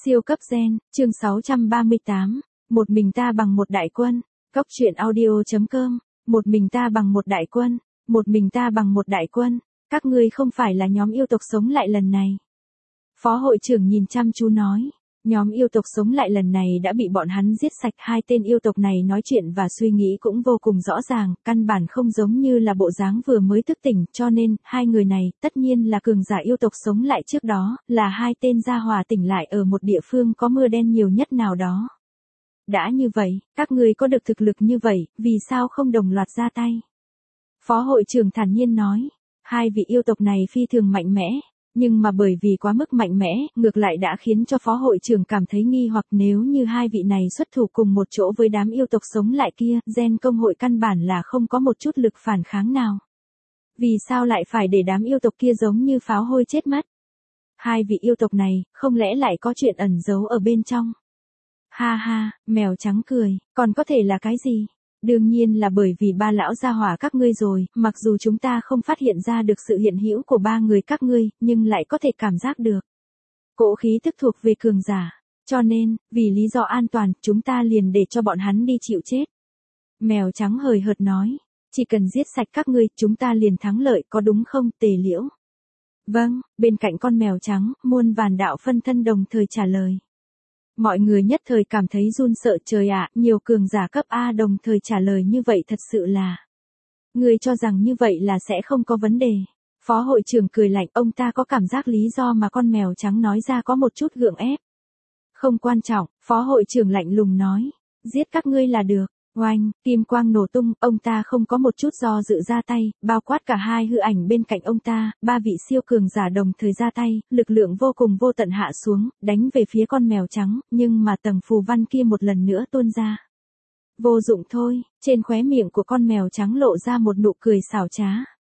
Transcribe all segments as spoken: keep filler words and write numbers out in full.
Siêu cấp gen, chương sáu trăm ba mươi tám, một mình ta bằng một đại quân, Cốc truyện audio.com, một mình ta bằng một đại quân, một mình ta bằng một đại quân, các ngươi không phải là nhóm yêu tộc sống lại lần này. Phó hội trưởng nhìn chăm chú nói, nhóm yêu tộc sống lại lần này đã bị bọn hắn giết sạch. Hai tên yêu tộc này nói chuyện và suy nghĩ cũng vô cùng rõ ràng, căn bản không giống như là bộ dáng vừa mới thức tỉnh, cho nên, hai người này, tất nhiên là cường giả yêu tộc sống lại trước đó, là hai tên gia hỏa tỉnh lại ở một địa phương có mưa đen nhiều nhất nào đó. Đã như vậy, các ngươi có được thực lực như vậy, vì sao không đồng loạt ra tay? Phó hội trưởng thản nhiên nói, hai vị yêu tộc này phi thường mạnh mẽ. Nhưng mà bởi vì quá mức mạnh mẽ, ngược lại đã khiến cho phó hội trưởng cảm thấy nghi hoặc nếu như hai vị này xuất thủ cùng một chỗ với đám yêu tộc sống lại kia, gen công hội căn bản là không có một chút lực phản kháng nào. Vì sao lại phải để đám yêu tộc kia giống như pháo hôi chết mất? Hai vị yêu tộc này, không lẽ lại có chuyện ẩn giấu ở bên trong? Ha ha, mèo trắng cười, còn có thể là cái gì? Đương nhiên là bởi vì ba lão gia hỏa các ngươi rồi, mặc dù chúng ta không phát hiện ra được sự hiện hữu của ba người các ngươi, nhưng lại có thể cảm giác được. Cỗ khí tức thuộc về cường giả, cho nên, vì lý do an toàn, chúng ta liền để cho bọn hắn đi chịu chết. Mèo trắng hời hợt nói, chỉ cần giết sạch các ngươi, chúng ta liền thắng lợi, có đúng không, Tề Liễu? Vâng, bên cạnh con mèo trắng, muôn vàn đạo phân thân đồng thời trả lời. Mọi người nhất thời cảm thấy run sợ, trời ạ, nhiều cường giả cấp A đồng thời trả lời như vậy thật sự là. Người cho rằng như vậy là sẽ không có vấn đề. Phó hội trưởng cười lạnh, ông ta có cảm giác lý do mà con mèo trắng nói ra có một chút gượng ép. Không quan trọng, phó hội trưởng lạnh lùng nói, giết các ngươi là được. Oanh, kim quang nổ tung, ông ta không có một chút do dự ra tay, bao quát cả hai hư ảnh bên cạnh ông ta, ba vị siêu cường giả đồng thời ra tay, lực lượng vô cùng vô tận hạ xuống, đánh về phía con mèo trắng, nhưng mà tầng phù văn kia một lần nữa tuôn ra. Vô dụng thôi, trên khóe miệng của con mèo trắng lộ ra một nụ cười xảo trá.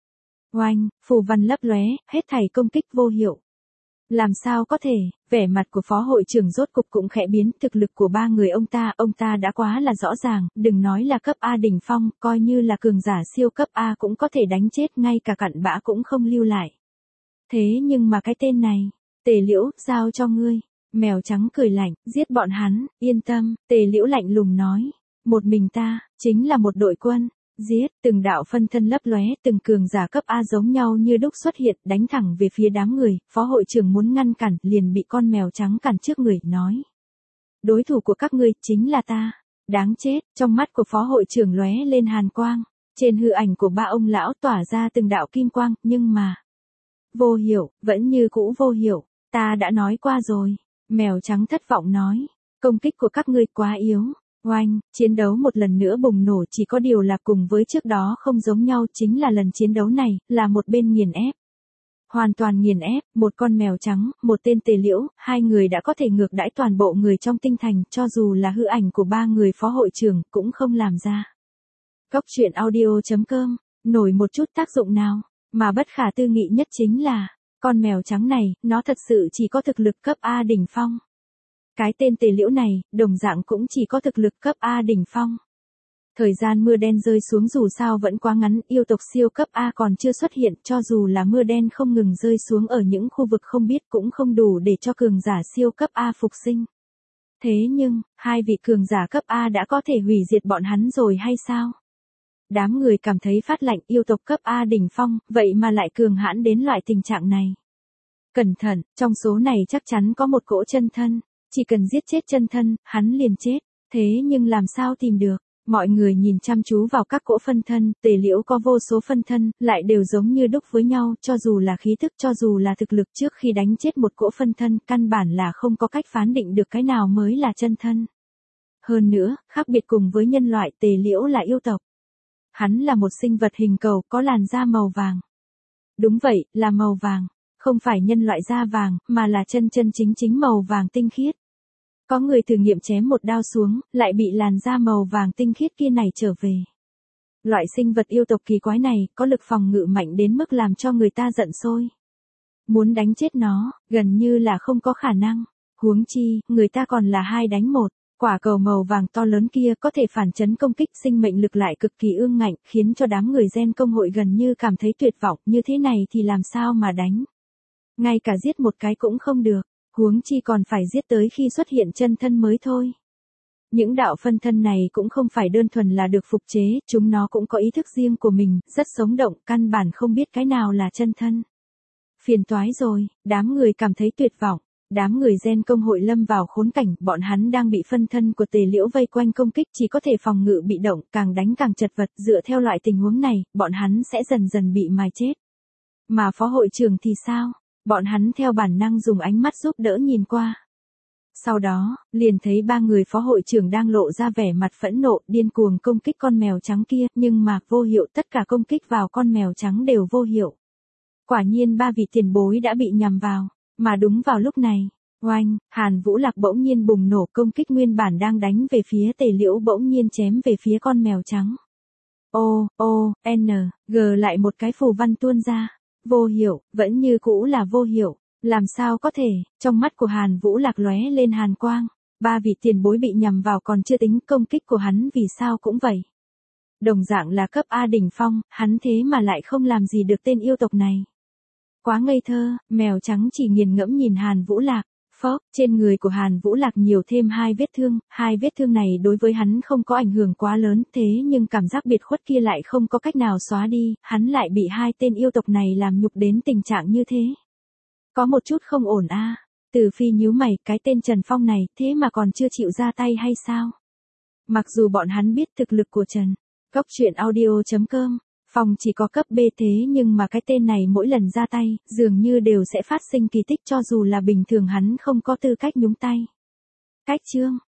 Oanh, phù văn lấp lóe, hết thảy công kích vô hiệu. Làm sao có thể, vẻ mặt của phó hội trưởng rốt cục cũng khẽ biến, thực lực của ba người ông ta, ông ta đã quá là rõ ràng, đừng nói là cấp A đỉnh phong, coi như là cường giả siêu cấp A cũng có thể đánh chết, ngay cả cặn bã cũng không lưu lại. Thế nhưng mà cái tên này, Tề Liễu, giao cho ngươi. Mèo trắng cười lạnh, giết bọn hắn, yên tâm, Tề Liễu lạnh lùng nói, một mình ta, chính là một đội quân. Giết, từng đạo phân thân lấp lóe, từng cường giả cấp A giống nhau như đúc xuất hiện, đánh thẳng về phía đám người, phó hội trưởng muốn ngăn cản, liền bị con mèo trắng cản trước người, nói. Đối thủ của các ngươi, chính là ta. Đáng chết, trong mắt của phó hội trưởng lóe lên hàn quang, trên hư ảnh của ba ông lão tỏa ra từng đạo kim quang, nhưng mà. Vô hiệu, vẫn như cũ vô hiệu, ta đã nói qua rồi. Mèo trắng thất vọng nói, công kích của các ngươi quá yếu. Oanh, chiến đấu một lần nữa bùng nổ, chỉ có điều là cùng với trước đó không giống nhau, chính là lần chiến đấu này, là một bên nghiền ép. Hoàn toàn nghiền ép, một con mèo trắng, một tên Tề Liễu, hai người đã có thể ngược đãi toàn bộ người trong tinh thành, cho dù là hư ảnh của ba người phó hội trưởng, cũng không làm ra. Cốc truyện audio.com, nổi một chút tác dụng nào, mà bất khả tư nghị nhất chính là, con mèo trắng này, nó thật sự chỉ có thực lực cấp A đỉnh phong. Cái tên Tề Liễu này, đồng dạng cũng chỉ có thực lực cấp A đỉnh phong. Thời gian mưa đen rơi xuống dù sao vẫn quá ngắn, yêu tộc siêu cấp A còn chưa xuất hiện, cho dù là mưa đen không ngừng rơi xuống ở những khu vực không biết cũng không đủ để cho cường giả siêu cấp A phục sinh. Thế nhưng, hai vị cường giả cấp A đã có thể hủy diệt bọn hắn rồi hay sao? Đám người cảm thấy phát lạnh, yêu tộc cấp A đỉnh phong, vậy mà lại cường hãn đến loại tình trạng này. Cẩn thận, trong số này chắc chắn có một cỗ chân thân. Chỉ cần giết chết chân thân, hắn liền chết. Thế nhưng làm sao tìm được? Mọi người nhìn chăm chú vào các cỗ phân thân, Tề Liễu có vô số phân thân, lại đều giống như đúc với nhau, cho dù là khí thức, cho dù là thực lực trước khi đánh chết một cỗ phân thân, căn bản là không có cách phán định được cái nào mới là chân thân. Hơn nữa, khác biệt cùng với nhân loại, Tề Liễu là yêu tộc. Hắn là một sinh vật hình cầu, có làn da màu vàng. Đúng vậy, là màu vàng. Không phải nhân loại da vàng, mà là chân chân chính chính màu vàng tinh khiết. Có người thử nghiệm chém một đao xuống, lại bị làn da màu vàng tinh khiết kia này trở về. Loại sinh vật yêu tộc kỳ quái này, có lực phòng ngự mạnh đến mức làm cho người ta giận sôi. Muốn đánh chết nó, gần như là không có khả năng. Huống chi, người ta còn là hai đánh một. Quả cầu màu vàng to lớn kia có thể phản chấn công kích, sinh mệnh lực lại cực kỳ ương ngạnh, khiến cho đám người gen công hội gần như cảm thấy tuyệt vọng, như thế này thì làm sao mà đánh. Ngay cả giết một cái cũng không được. Huống chi còn phải giết tới khi xuất hiện chân thân mới thôi. Những đạo phân thân này cũng không phải đơn thuần là được phục chế, chúng nó cũng có ý thức riêng của mình, rất sống động, căn bản không biết cái nào là chân thân. Phiền toái rồi, đám người cảm thấy tuyệt vọng. Đám người gen công hội lâm vào khốn cảnh, bọn hắn đang bị phân thân của Tề Liễu vây quanh công kích, chỉ có thể phòng ngự bị động, càng đánh càng chật vật, dựa theo loại tình huống này, bọn hắn sẽ dần dần bị mài chết. Mà phó hội trưởng thì sao? Bọn hắn theo bản năng dùng ánh mắt giúp đỡ nhìn qua. Sau đó, liền thấy ba người phó hội trưởng đang lộ ra vẻ mặt phẫn nộ, điên cuồng công kích con mèo trắng kia, nhưng mà vô hiệu, tất cả công kích vào con mèo trắng đều vô hiệu. Quả nhiên ba vị tiền bối đã bị nhằm vào. Mà đúng vào lúc này, oanh, Hàn Vũ Lạc bỗng nhiên bùng nổ, công kích nguyên bản đang đánh về phía Tề Liễu bỗng nhiên chém về phía con mèo trắng. O, O, N, G lại một cái phù văn tuôn ra. Vô hiệu, vẫn như cũ là vô hiệu. Làm sao có thể, trong mắt của Hàn Vũ Lạc lóe lên hàn quang. Ba vị tiền bối bị nhằm vào còn chưa tính, công kích của hắn vì sao cũng vậy. Đồng dạng là cấp A đỉnh phong, hắn thế mà lại không làm gì được tên yêu tộc này. Quá ngây thơ, mèo trắng chỉ nghiền ngẫm nhìn Hàn Vũ Lạc. Phốc, trên người của Hàn Vũ Lạc nhiều thêm hai vết thương, hai vết thương này đối với hắn không có ảnh hưởng quá lớn, thế nhưng cảm giác biệt khuất kia lại không có cách nào xóa đi, hắn lại bị hai tên yêu tộc này làm nhục đến tình trạng như thế. Có một chút không ổn a. À. Từ Phi nhíu mày, cái tên Trần Phong này, thế mà còn chưa chịu ra tay hay sao? Mặc dù bọn hắn biết thực lực của Trần, Cốc Truyện Audio chấm com, Phong chỉ có cấp B thế nhưng mà cái tên này mỗi lần ra tay, dường như đều sẽ phát sinh kỳ tích cho dù là bình thường hắn không có tư cách nhúng tay. Cách chương